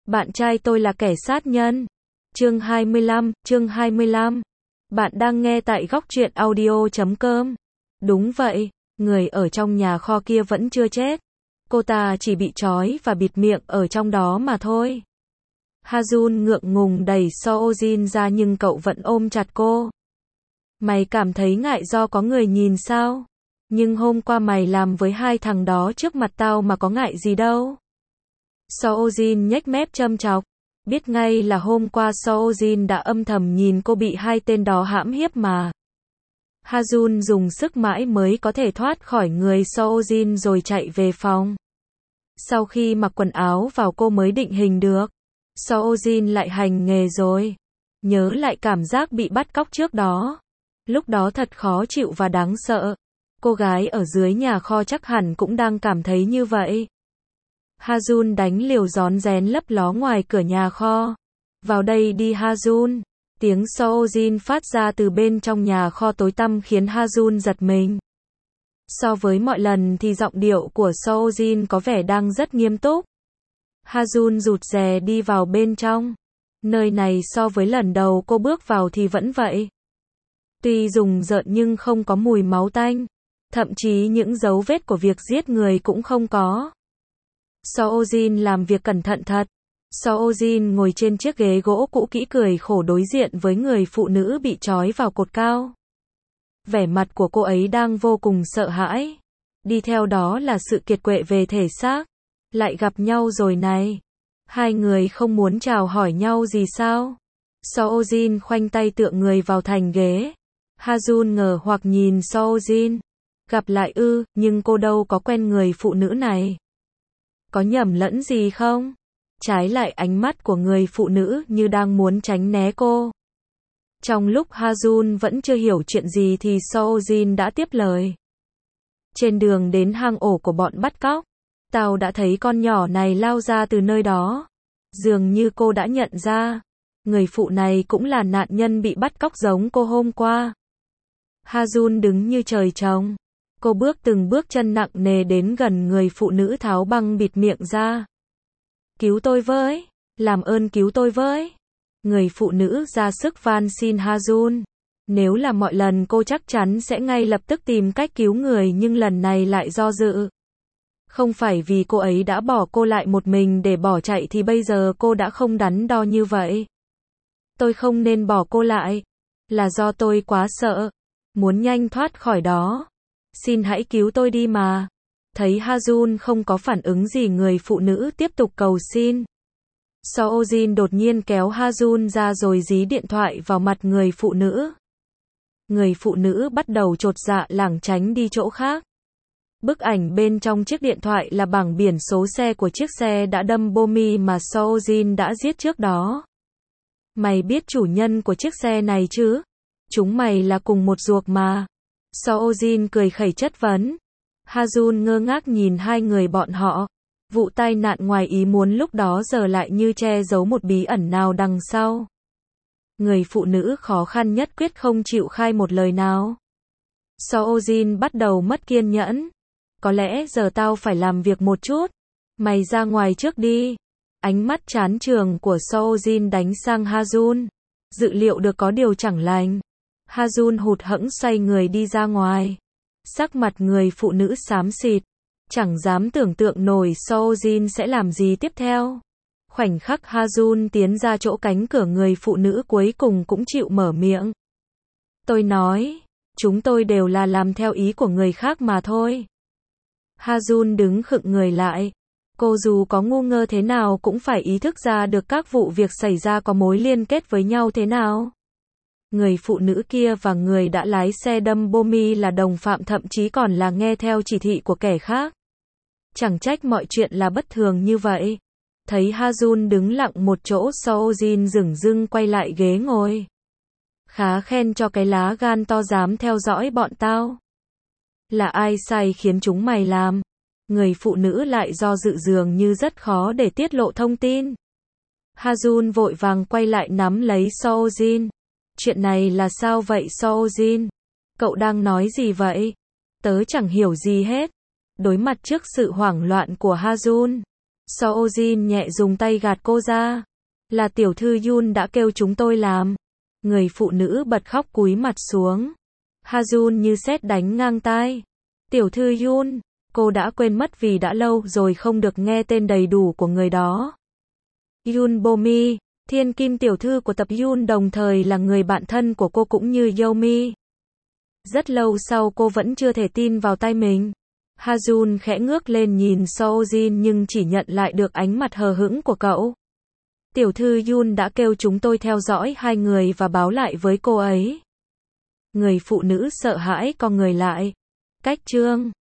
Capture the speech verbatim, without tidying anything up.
Bạn trai tôi là kẻ sát nhân. Chương hai mươi lăm, chương hai mươi lăm. Bạn đang nghe tại góc truyện audio chấm com. Đúng vậy, người ở trong nhà kho kia vẫn chưa chết. Cô ta chỉ bị trói và bịt miệng ở trong đó mà thôi. Ha-jun ngượng ngùng đẩy So-jin ra nhưng cậu vẫn ôm chặt cô. Mày cảm thấy ngại do có người nhìn sao? Nhưng hôm qua mày làm với hai thằng đó trước mặt tao mà có ngại gì đâu. So-jin nhếch mép châm chọc. Biết ngay là hôm qua So-jin đã âm thầm nhìn cô bị hai tên đó hãm hiếp mà. Ha-jun dùng sức mãi mới có thể thoát khỏi người So-jin rồi chạy về phòng. Sau khi mặc quần áo vào cô mới định hình được. So-jin lại hành nghề rồi. Nhớ lại cảm giác bị bắt cóc trước đó. Lúc đó thật khó chịu và đáng sợ. Cô gái ở dưới nhà kho chắc hẳn cũng đang cảm thấy như vậy. Ha-jun đánh liều rón rén lấp ló ngoài cửa nhà kho. Vào đây đi Ha-jun. Tiếng So-jin phát ra từ bên trong nhà kho tối tăm khiến Ha-jun giật mình. So với mọi lần thì giọng điệu của So-jin có vẻ đang rất nghiêm túc. Ha-jun rụt rè đi vào bên trong. Nơi này so với lần đầu cô bước vào thì vẫn vậy. Tuy rùng rợn nhưng không có mùi máu tanh. Thậm chí những dấu vết của việc giết người cũng không có. So-jin làm việc cẩn thận thật. So-jin ngồi trên chiếc ghế gỗ cũ kỹ cười khổ đối diện với người phụ nữ bị trói vào cột cao. Vẻ mặt của cô ấy đang vô cùng sợ hãi. Đi theo đó là sự kiệt quệ về thể xác. Lại gặp nhau rồi này. Hai người không muốn chào hỏi nhau gì sao? So-jin khoanh tay tựa người vào thành ghế. Ha-jun ngờ hoặc nhìn So-jin. Gặp lại ư, nhưng cô đâu có quen người phụ nữ này. Có nhầm lẫn gì không? Trái lại ánh mắt của người phụ nữ như đang muốn tránh né cô. Trong lúc Ha-jun vẫn chưa hiểu chuyện gì thì So-jin đã tiếp lời. Trên đường đến hang ổ của bọn bắt cóc, tao đã thấy con nhỏ này lao ra từ nơi đó. Dường như cô đã nhận ra. Người phụ này cũng là nạn nhân bị bắt cóc giống cô hôm qua. Ha-jun đứng như trời trồng. Cô bước từng bước chân nặng nề đến gần người phụ nữ tháo băng bịt miệng ra. Cứu tôi với, làm ơn cứu tôi với. Người phụ nữ ra sức van xin Ha-jun. Nếu là mọi lần cô chắc chắn sẽ ngay lập tức tìm cách cứu người nhưng lần này lại do dự. Không phải vì cô ấy đã bỏ cô lại một mình để bỏ chạy thì bây giờ cô đã không đắn đo như vậy. Tôi không nên bỏ cô lại. Là do tôi quá sợ. Muốn nhanh thoát khỏi đó. Xin hãy cứu tôi đi mà. Thấy Ha-jun không có phản ứng gì người phụ nữ tiếp tục cầu xin. So-jin đột nhiên kéo Ha-jun ra rồi dí điện thoại vào mặt người phụ nữ. Người phụ nữ bắt đầu chột dạ lảng tránh đi chỗ khác. Bức ảnh bên trong chiếc điện thoại là bảng biển số xe của chiếc xe đã đâm Bomi mà So-jin đã giết trước đó. Mày biết chủ nhân của chiếc xe này chứ? Chúng mày là cùng một ruột mà. So-jin cười khẩy chất vấn. Ha-jun ngơ ngác nhìn hai người bọn họ. Vụ tai nạn ngoài ý muốn lúc đó giờ lại như che giấu một bí ẩn nào đằng sau. Người phụ nữ khó khăn nhất quyết không chịu khai một lời nào. So-jin bắt đầu mất kiên nhẫn. Có lẽ giờ tao phải làm việc một chút. Mày ra ngoài trước đi. Ánh mắt chán chường của So-jin đánh sang Ha-jun. Dự liệu được có điều chẳng lành. Ha-jun hụt hẫng xoay người đi ra ngoài. Sắc mặt người phụ nữ xám xịt. Chẳng dám tưởng tượng nổi So-jin sẽ làm gì tiếp theo. Khoảnh khắc Ha-jun tiến ra chỗ cánh cửa người phụ nữ cuối cùng cũng chịu mở miệng. Tôi nói, chúng tôi đều là làm theo ý của người khác mà thôi. Ha-jun đứng khựng người lại. Cô dù có ngu ngơ thế nào cũng phải ý thức ra được các vụ việc xảy ra có mối liên kết với nhau thế nào. Người phụ nữ kia và người đã lái xe đâm Bomi là đồng phạm thậm chí còn là nghe theo chỉ thị của kẻ khác. Chẳng trách mọi chuyện là bất thường như vậy. Thấy Ha-jun đứng lặng một chỗ So-jin dửng dưng quay lại ghế ngồi. Khá khen cho cái lá gan to dám theo dõi bọn tao. Là ai sai khiến chúng mày làm? Người phụ nữ lại do dự dường như rất khó để tiết lộ thông tin. Ha-jun vội vàng quay lại nắm lấy So-jin. Chuyện này là sao vậy So-jin? Cậu đang nói gì vậy? Tớ chẳng hiểu gì hết. Đối mặt trước sự hoảng loạn của Ha-jun, Soojin nhẹ dùng tay gạt cô ra. Là tiểu thư Yoon đã kêu chúng tôi làm. Người phụ nữ bật khóc cúi mặt xuống. Hajun như sét đánh ngang tai. Tiểu thư Yoon, cô đã quên mất vì đã lâu rồi không được nghe tên đầy đủ của người đó. Yoon Bomi, thiên kim tiểu thư của tập Yoon đồng thời là người bạn thân của cô cũng như Yomi. Rất lâu sau cô vẫn chưa thể tin vào tay mình. Hajun khẽ ngước lên nhìn Soojin nhưng chỉ nhận lại được ánh mặt hờ hững của cậu. Tiểu thư Yoon đã kêu chúng tôi theo dõi hai người và báo lại với cô ấy. Người phụ nữ sợ hãi co người lại. Cách chương